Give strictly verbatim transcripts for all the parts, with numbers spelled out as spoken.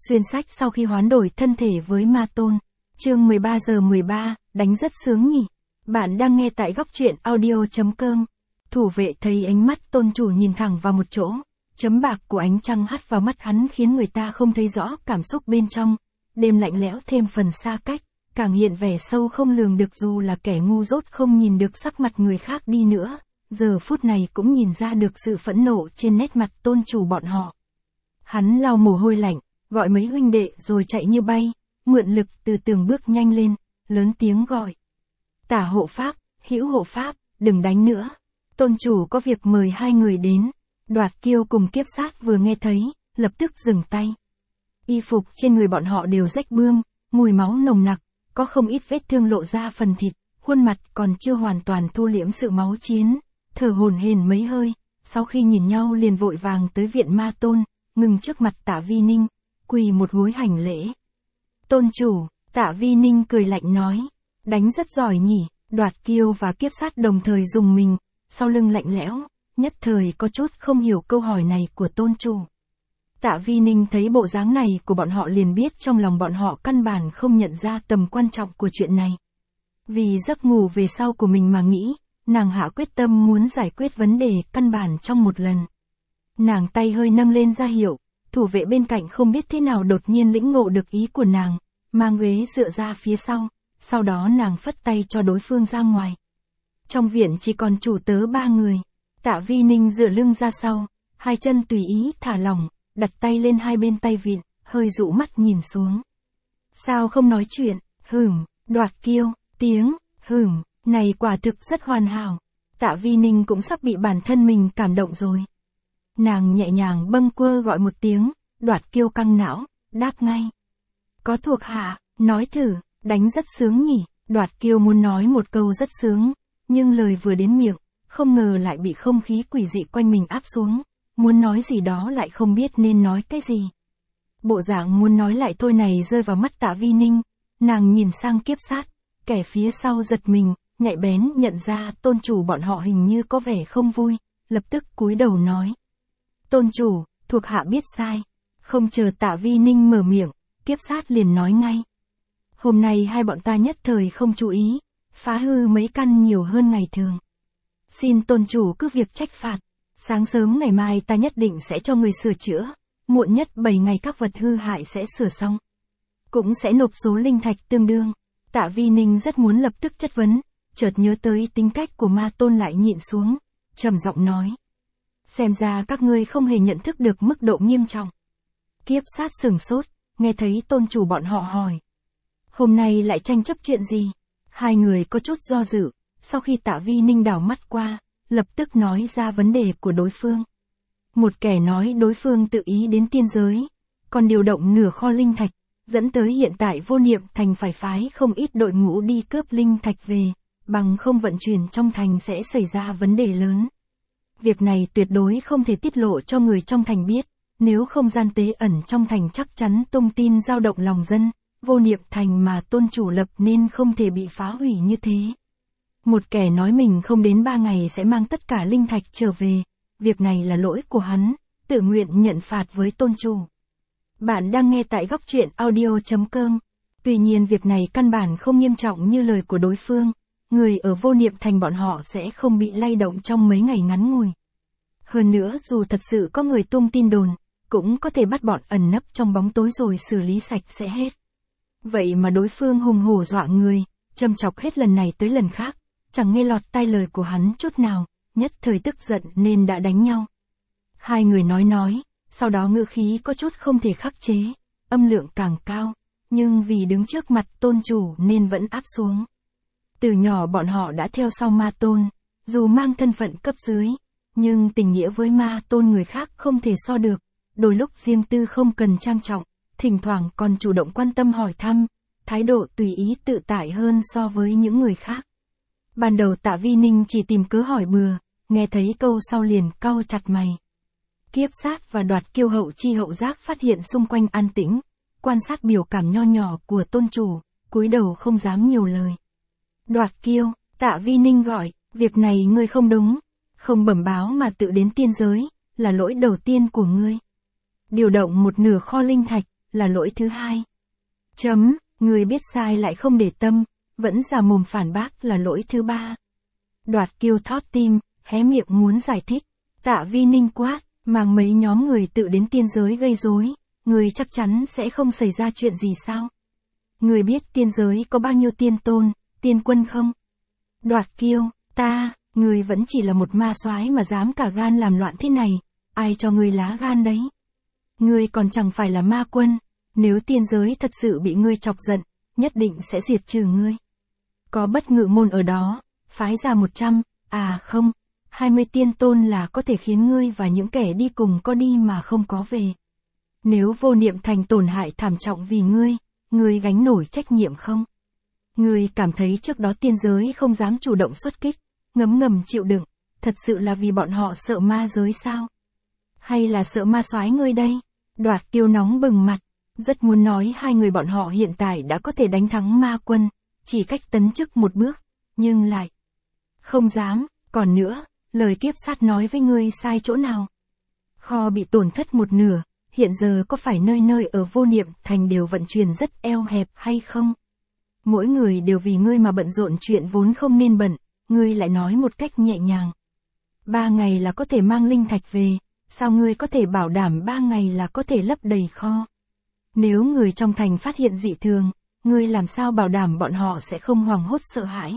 Xuyên sách sau khi hoán đổi thân thể với ma tôn. Chương mười ba giờ mười ba, đánh rất sướng nhỉ. Bạn đang nghe tại góc truyện audio chấm com. Thủ vệ thấy ánh mắt tôn chủ nhìn thẳng vào một chỗ. Chấm bạc của ánh trăng hắt vào mắt hắn khiến người ta không thấy rõ cảm xúc bên trong. Đêm lạnh lẽo thêm phần xa cách, càng hiện vẻ sâu không lường được, dù là kẻ ngu dốt không nhìn được sắc mặt người khác đi nữa. Giờ phút này cũng nhìn ra được sự phẫn nộ trên nét mặt tôn chủ bọn họ. Hắn lau mồ hôi lạnh, gọi mấy huynh đệ rồi chạy như bay, mượn lực từ tường bước nhanh lên, lớn tiếng gọi. Tả hộ pháp, hữu hộ pháp, đừng đánh nữa. Tôn chủ có việc mời hai người đến. Đoạt Kiêu cùng Kiếp Sát vừa nghe thấy, lập tức dừng tay. Y phục trên người bọn họ đều rách bươm, mùi máu nồng nặc, có không ít vết thương lộ ra phần thịt, khuôn mặt còn chưa hoàn toàn thu liễm sự máu chiến, thở hổn hển mấy hơi, sau khi nhìn nhau liền vội vàng tới viện ma tôn, ngừng trước mặt Tạ Vi Ninh, quỳ một gối hành lễ. Tôn chủ, Tạ Vi Ninh cười lạnh nói, đánh rất giỏi nhỉ. Đoạt Kiêu và Kiếp Sát đồng thời dùng mình, sau lưng lạnh lẽo, nhất thời có chút không hiểu câu hỏi này của tôn chủ. Tạ Vi Ninh thấy bộ dáng này của bọn họ liền biết trong lòng bọn họ căn bản không nhận ra tầm quan trọng của chuyện này. Vì giấc ngủ về sau của mình mà nghĩ, nàng hạ quyết tâm muốn giải quyết vấn đề căn bản trong một lần. Nàng tay hơi nâng lên ra hiệu, thủ vệ bên cạnh không biết thế nào đột nhiên lĩnh ngộ được ý của nàng, mang ghế dựa ra phía sau, sau đó nàng phất tay cho đối phương ra ngoài. Trong viện chỉ còn chủ tớ ba người. Tạ Vi Ninh dựa lưng ra sau, hai chân tùy ý thả lỏng, đặt tay lên hai bên tay vịn, hơi dụ mắt nhìn xuống. Sao không nói chuyện, hửm, Đoạt Kiêu, tiếng, hửm, này quả thực rất hoàn hảo. Tạ Vi Ninh cũng sắp bị bản thân mình cảm động rồi. Nàng nhẹ nhàng bâng quơ gọi một tiếng, Đoạt Kiêu căng não, đáp ngay. Có thuộc hạ, nói thử, đánh rất sướng nhỉ. Đoạt Kiêu muốn nói một câu rất sướng, nhưng lời vừa đến miệng, không ngờ lại bị không khí quỷ dị quanh mình áp xuống, muốn nói gì đó lại không biết nên nói cái gì. Bộ dạng muốn nói lại thôi này rơi vào mắt Tạ Vi Ninh, nàng nhìn sang Kiếp Sát, kẻ phía sau giật mình, nhạy bén nhận ra tôn chủ bọn họ hình như có vẻ không vui, lập tức cúi đầu nói. Tôn chủ, thuộc hạ biết sai. Không chờ Tạ Vi Ninh mở miệng, Kiếp Sát liền nói ngay. Hôm nay hai bọn ta nhất thời không chú ý, phá hư mấy căn nhiều hơn ngày thường. Xin tôn chủ cứ việc trách phạt, sáng sớm ngày mai ta nhất định sẽ cho người sửa chữa, muộn nhất bảy ngày các vật hư hại sẽ sửa xong. Cũng sẽ nộp số linh thạch tương đương. Tạ Vi Ninh rất muốn lập tức chất vấn, chợt nhớ tới tính cách của ma tôn lại nhịn xuống, trầm giọng nói. Xem ra các ngươi không hề nhận thức được mức độ nghiêm trọng. Kiếp Sát sửng sốt, nghe thấy tôn chủ bọn họ hỏi. Hôm nay lại tranh chấp chuyện gì? Hai người có chút do dự, sau khi Tạ Vi Ninh đảo mắt qua, lập tức nói ra vấn đề của đối phương. Một kẻ nói đối phương tự ý đến tiên giới, còn điều động nửa kho linh thạch, dẫn tới hiện tại Vô Niệm Thành phải phái không ít đội ngũ đi cướp linh thạch về, bằng không vận chuyển trong thành sẽ xảy ra vấn đề lớn. Việc này tuyệt đối không thể tiết lộ cho người trong thành biết, nếu không gian tế ẩn trong thành chắc chắn tung tin dao động lòng dân. Vô Niệm Thành mà tôn chủ lập nên không thể bị phá hủy như thế. Một kẻ nói mình không đến ba ngày sẽ mang tất cả linh thạch trở về, việc này là lỗi của hắn, tự nguyện nhận phạt với tôn chủ. Bạn đang nghe tại góc truyện audio chấm com. Tuy nhiên việc này căn bản không nghiêm trọng như lời của đối phương, người ở Vô Niệm Thành bọn họ sẽ không bị lay động trong mấy ngày ngắn ngủi. Hơn nữa dù thật sự có người tung tin đồn, cũng có thể bắt bọn ẩn nấp trong bóng tối rồi xử lý sạch sẽ hết. Vậy mà đối phương hùng hổ dọa người, châm chọc hết lần này tới lần khác, chẳng nghe lọt tai lời của hắn chút nào, nhất thời tức giận nên đã đánh nhau. Hai người nói nói, sau đó ngữ khí có chút không thể khắc chế, âm lượng càng cao, nhưng vì đứng trước mặt tôn chủ nên vẫn áp xuống. Từ nhỏ bọn họ đã theo sau ma tôn, dù mang thân phận cấp dưới, nhưng tình nghĩa với ma tôn người khác không thể so được, đôi lúc riêng tư không cần trang trọng. Thỉnh thoảng còn chủ động quan tâm hỏi thăm, thái độ tùy ý tự tại hơn so với những người khác. Ban đầu Tạ Vi Ninh chỉ tìm cớ hỏi bừa, nghe thấy câu sau liền cau chặt mày. Kiếp Sát và Đoạt Kiêu hậu chi hậu giác phát hiện xung quanh an tĩnh, quan sát biểu cảm nho nhỏ của tôn chủ, cúi đầu không dám nhiều lời. Đoạt Kiêu, Tạ Vi Ninh gọi, việc này ngươi không đúng, không bẩm báo mà tự đến tiên giới, là lỗi đầu tiên của ngươi. Điều động một nửa kho linh thạch, là lỗi thứ hai. Chấm, người biết sai lại không để tâm, vẫn già mồm phản bác là lỗi thứ ba. Đoạt Kiêu thót tim, hé miệng muốn giải thích. Tạ Vi Ninh quát, mang mấy nhóm người tự đến tiên giới gây rối, người chắc chắn sẽ không xảy ra chuyện gì sao? Người biết tiên giới có bao nhiêu tiên tôn, tiên quân không? Đoạt Kiêu, ta, người vẫn chỉ là một ma soái mà dám cả gan làm loạn thế này, ai cho người lá gan đấy? Ngươi còn chẳng phải là ma quân, nếu tiên giới thật sự bị ngươi chọc giận, nhất định sẽ diệt trừ ngươi. Có Bất Ngự môn ở đó, phái ra một trăm, à không, hai mươi tiên tôn là có thể khiến ngươi và những kẻ đi cùng có đi mà không có về. Nếu Vô Niệm Thành tổn hại thảm trọng vì ngươi, ngươi gánh nổi trách nhiệm không? Ngươi cảm thấy trước đó tiên giới không dám chủ động xuất kích, ngấm ngầm chịu đựng, thật sự là vì bọn họ sợ ma giới sao? Hay là sợ ma soái ngươi đây? Đoạt Kiêu nóng bừng mặt, rất muốn nói hai người bọn họ hiện tại đã có thể đánh thắng ma quân, chỉ cách tấn chức một bước, nhưng lại không dám. Còn nữa, lời kiếp sát nói với ngươi sai chỗ nào? Kho bị tổn thất một nửa, hiện giờ có phải nơi nơi ở Vô Niệm Thành đều vận chuyển rất eo hẹp hay không? Mỗi người đều vì ngươi mà bận rộn chuyện vốn không nên bận, ngươi lại nói một cách nhẹ nhàng. Ba ngày là có thể mang linh thạch về, sao ngươi có thể bảo đảm ba ngày là có thể lấp đầy kho? Nếu người trong thành phát hiện dị thường, ngươi làm sao bảo đảm bọn họ sẽ không hoảng hốt sợ hãi?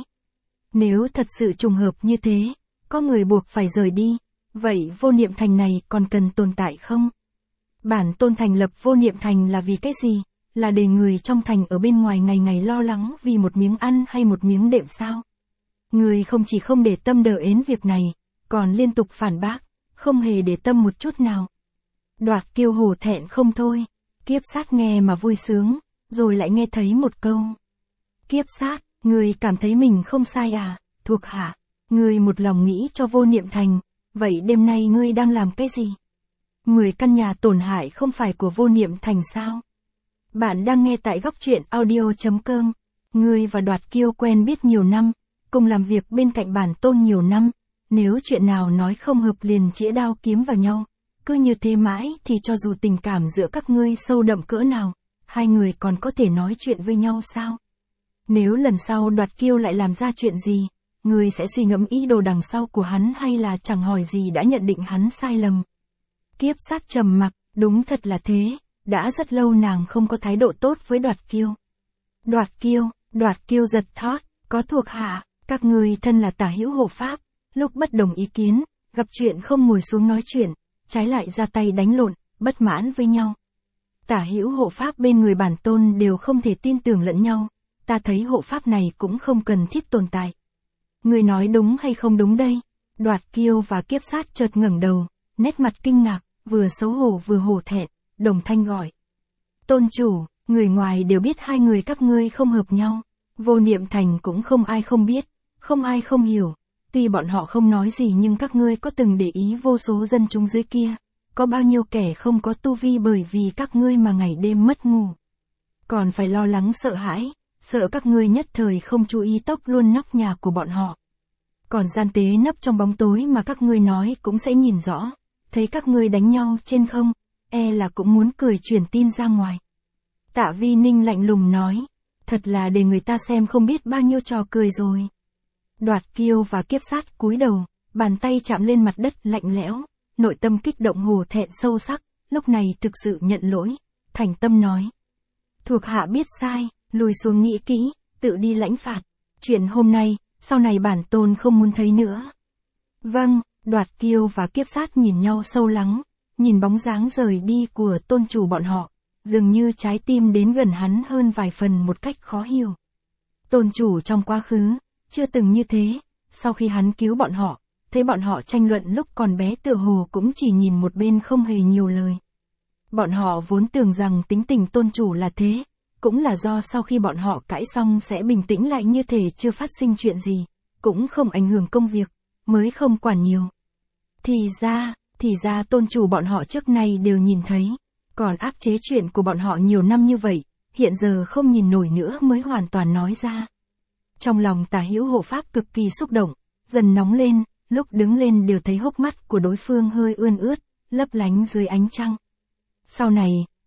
Nếu thật sự trùng hợp như thế, có người buộc phải rời đi, vậy Vô Niệm Thành này còn cần tồn tại không? Bản tôn thành lập Vô Niệm Thành là vì cái gì? Là để người trong thành ở bên ngoài ngày ngày lo lắng vì một miếng ăn hay một miếng đệm sao? Người không chỉ không để tâm đờ ến việc này, còn liên tục phản bác, không hề để tâm một chút nào. Đoạt Kiêu hổ thẹn không thôi, kiếp sát nghe mà vui sướng, rồi lại nghe thấy một câu. Kiếp sát, người cảm thấy mình không sai à, thuộc hạ, người một lòng nghĩ cho Vô Niệm Thành, vậy đêm nay ngươi đang làm cái gì? Mười căn nhà tổn hại không phải của Vô Niệm Thành sao? Bạn đang nghe tại góc truyện audio chấm com. Ngươi và Đoạt Kiêu quen biết nhiều năm, cùng làm việc bên cạnh bản tôn nhiều năm, nếu chuyện nào nói không hợp liền chĩa đao kiếm vào nhau, cứ như thế mãi thì cho dù tình cảm giữa các ngươi sâu đậm cỡ nào, hai người còn có thể nói chuyện với nhau sao? Nếu lần sau Đoạt Kiêu lại làm ra chuyện gì, ngươi sẽ suy ngẫm ý đồ đằng sau của hắn hay là chẳng hỏi gì đã nhận định hắn sai lầm? Kiếp sát trầm mặc, đúng thật là thế, đã rất lâu nàng không có thái độ tốt với Đoạt Kiêu. Đoạt Kiêu, Đoạt Kiêu giật thót, có thuộc hạ, các ngươi thân là tả hữu hộ pháp, lúc bất đồng ý kiến, gặp chuyện không ngồi xuống nói chuyện, trái lại ra tay đánh lộn, bất mãn với nhau. Tả hữu hộ pháp bên người bản tôn đều không thể tin tưởng lẫn nhau, ta thấy hộ pháp này cũng không cần thiết tồn tại. Người nói đúng hay không đúng đây? Đoạt Kiêu và kiếp sát chợt ngẩng đầu, nét mặt kinh ngạc, vừa xấu hổ vừa hổ thẹn, đồng thanh gọi. Tôn chủ, người ngoài đều biết hai người các ngươi không hợp nhau, Vô Niệm Thành cũng không ai không biết, không ai không hiểu, tuy bọn họ không nói gì nhưng các ngươi có từng để ý vô số dân chúng dưới kia, có bao nhiêu kẻ không có tu vi bởi vì các ngươi mà ngày đêm mất ngủ. Còn phải lo lắng sợ hãi, sợ các ngươi nhất thời không chú ý tốc luôn nóc nhà của bọn họ. Còn gian tế nấp trong bóng tối mà các ngươi nói cũng sẽ nhìn rõ, thấy các ngươi đánh nhau trên không, e là cũng muốn cười truyền tin ra ngoài. Tạ Vi Ninh lạnh lùng nói, thật là để người ta xem không biết bao nhiêu trò cười rồi. Đoạt Kiêu và kiếp sát cúi đầu, bàn tay chạm lên mặt đất lạnh lẽo, nội tâm kích động hổ thẹn sâu sắc, lúc này thực sự nhận lỗi, thành tâm nói. Thuộc hạ biết sai, lùi xuống nghĩ kỹ, tự đi lãnh phạt, chuyện hôm nay, sau này bản tôn không muốn thấy nữa. Vâng, Đoạt Kiêu và kiếp sát nhìn nhau sâu lắng, nhìn bóng dáng rời đi của tôn chủ bọn họ, dường như trái tim đến gần hắn hơn vài phần một cách khó hiểu. Tôn chủ trong quá khứ, chưa từng như thế, sau khi hắn cứu bọn họ, thấy bọn họ tranh luận lúc còn bé tựa hồ cũng chỉ nhìn một bên không hề nhiều lời. Bọn họ vốn tưởng rằng tính tình tôn chủ là thế, cũng là do sau khi bọn họ cãi xong sẽ bình tĩnh lại như thể chưa phát sinh chuyện gì, cũng không ảnh hưởng công việc, mới không quản nhiều. Thì ra, thì ra tôn chủ bọn họ trước nay đều nhìn thấy, còn áp chế chuyện của bọn họ nhiều năm như vậy, hiện giờ không nhìn nổi nữa mới hoàn toàn nói ra. Trong lòng tả hữu hộ pháp cực kỳ xúc động, dần nóng lên, lúc đứng lên đều thấy hốc mắt của đối phương hơi ươn ướt, lấp lánh dưới ánh trăng. Sau này,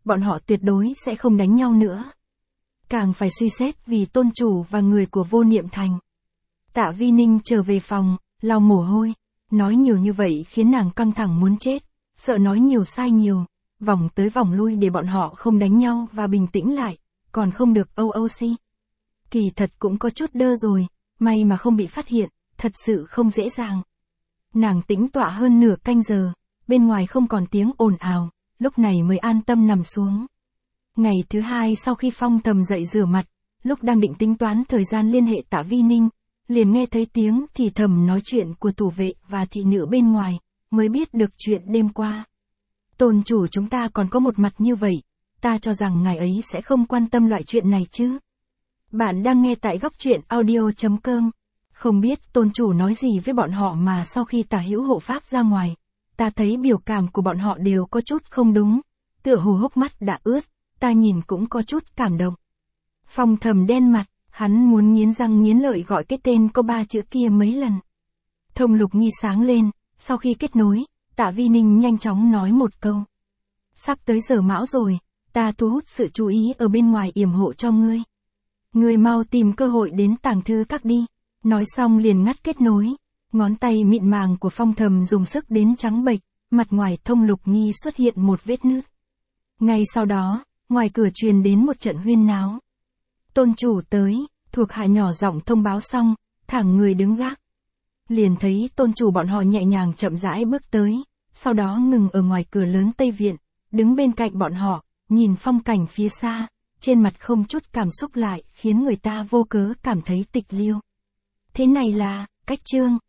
bọn họ tuyệt đối sẽ không đánh nhau nữa. Càng phải suy xét vì tôn chủ và người của Vô Niệm Thành. Tạ Vi Ninh trở về phòng, lau mồ hôi, nói nhiều như vậy khiến nàng căng thẳng muốn chết, sợ nói nhiều sai nhiều, vòng tới vòng lui để bọn họ không đánh nhau và bình tĩnh lại, còn không được âu âu si. Kỳ thật cũng có chút đơ rồi, may mà không bị phát hiện, thật sự không dễ dàng. Nàng tĩnh tọa hơn nửa canh giờ, bên ngoài không còn tiếng ồn ào, lúc này mới an tâm nằm xuống. Ngày thứ hai sau khi Phong Thầm dậy rửa mặt, lúc đang định tính toán thời gian liên hệ Tạ Vi Ninh, liền nghe thấy tiếng thì thầm nói chuyện của thủ vệ và thị nữ bên ngoài, mới biết được chuyện đêm qua. Tôn chủ chúng ta còn có một mặt như vậy, ta cho rằng ngài ấy sẽ không quan tâm loại chuyện này chứ. Bạn đang nghe tại góc truyện audio chấm com. Không biết tôn chủ nói gì với bọn họ mà sau khi Tả Hữu hộ pháp ra ngoài, ta thấy biểu cảm của bọn họ đều có chút không đúng, tựa hồ hốc mắt đã ướt, ta nhìn cũng có chút cảm động. Phong Thầm đen mặt, hắn muốn nghiến răng nghiến lợi gọi cái tên có ba chữ kia mấy lần. Thông Lục Nhi sáng lên, sau khi kết nối, Tạ Vi Ninh nhanh chóng nói một câu. Sắp tới giờ mão rồi, ta thu hút sự chú ý ở bên ngoài yểm hộ cho ngươi. Ngươi mau tìm cơ hội đến tàng thư các đi. Nói xong liền ngắt kết nối, ngón tay mịn màng của Phong Thầm dùng sức đến trắng bệch, mặt ngoài Thông Lục Nhi xuất hiện một vết nứt. Ngay sau đó, ngoài cửa truyền đến một trận huyên náo. Tôn chủ tới, thuộc hạ nhỏ giọng thông báo xong, thẳng người đứng gác. Liền thấy tôn chủ bọn họ nhẹ nhàng chậm rãi bước tới, sau đó ngừng ở ngoài cửa lớn Tây Viện, đứng bên cạnh bọn họ, nhìn phong cảnh phía xa, trên mặt không chút cảm xúc lại khiến người ta vô cớ cảm thấy tịch liêu. Thế này là, cách chương.